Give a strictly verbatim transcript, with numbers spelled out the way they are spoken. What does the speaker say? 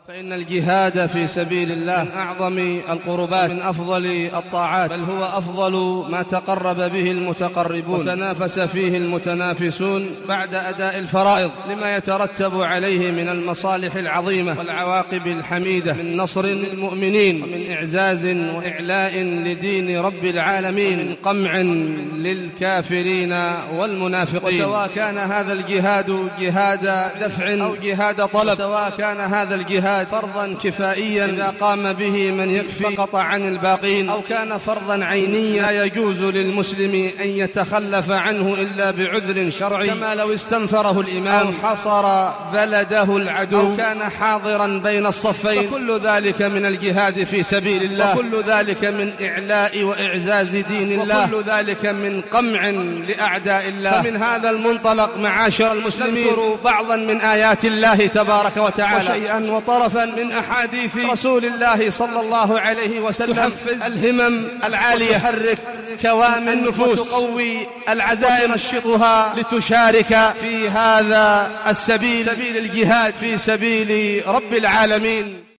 فإن الجهاد في سبيل الله من أعظم القربات، من أفضل الطاعات، بل هو أفضل ما تقرب به المتقربون وتنافس فيه المتنافسون بعد أداء الفرائض، لما يترتب عليه من المصالح العظيمة والعواقب الحميدة من نصر للمؤمنين ومن إعزاز وإعلاء لدين رب العالمين، من قمع للكافرين والمنافقين. سواء كان هذا الجهاد جهاد دفع أو جهاد طلب، سواء كان هذا الجهاد فرضا كفائيا إذا قام به من يكفي فقط عن الباقين، أو كان فرضا عينيا لا يجوز للمسلم أن يتخلف عنه إلا بعذر شرعي، كما لو استنفره الإمام أو حصر بلده العدو أو كان حاضرا بين الصفين، فكل ذلك من الجهاد في سبيل الله، وكل ذلك من إعلاء وإعزاز دين الله، وكل ذلك من قمع لأعداء الله. فمن هذا المنطلق معاشر المسلمين نذكر بعضا من آيات الله تبارك وتعالى وشيئا وطرفا من أحاديث رسول الله صلى الله عليه وسلم تحفز الهمم العالية، تحرك كوامن النفوس، تقوي العزائم، تنشطها لتشارك في هذا السبيل، سبيل الجهاد في سبيل رب العالمين.